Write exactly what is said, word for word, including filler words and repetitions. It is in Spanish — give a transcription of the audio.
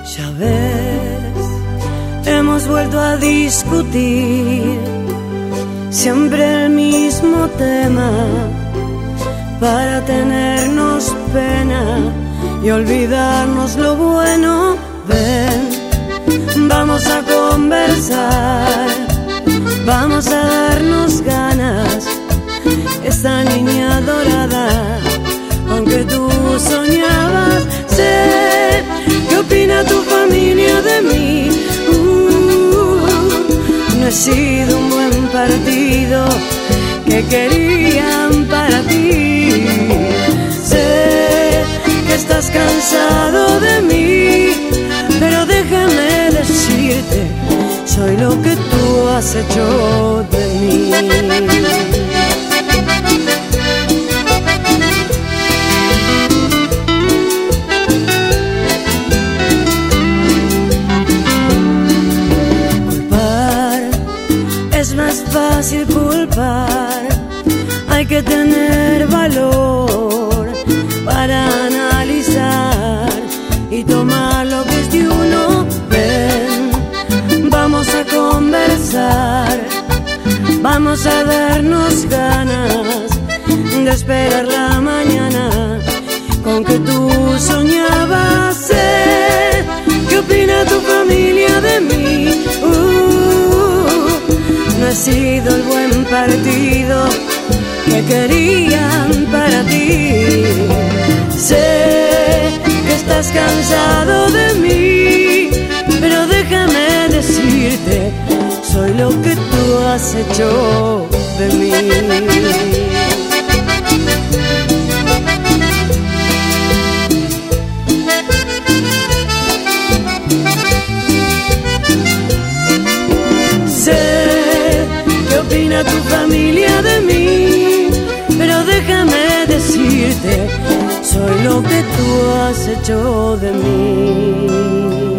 Ya ves, hemos vuelto a discutir siempre el mismo tema para tenernos pena y olvidarnos lo bueno. Ven, vamos a conversar, vamos a darnos ganas. Esta niña dorada, aunque tú soñabas, sé qué opina tu familia de mí. Uh, no he sido un buen partido que querían para ti. Sé que estás cansado de mí, pero déjame decirte, soy lo que tú has hecho de mí. Culpar es más fácil culpar, hay que tener valor para analizar y tomar lo que es de uno. Ven, vamos a conversar, vamos a darnos ganas de esperar la mañana con que tú soñabas. Sé qué opina tu familia de mí. Uh, no he sido el buen partido que querían para ti. Sé que estás cansado de mí, pero déjame decirte, soy lo que tú has hecho de mí. Sé qué opina tu familia de mí, pero déjame decirte, soy lo que tú has hecho de mí.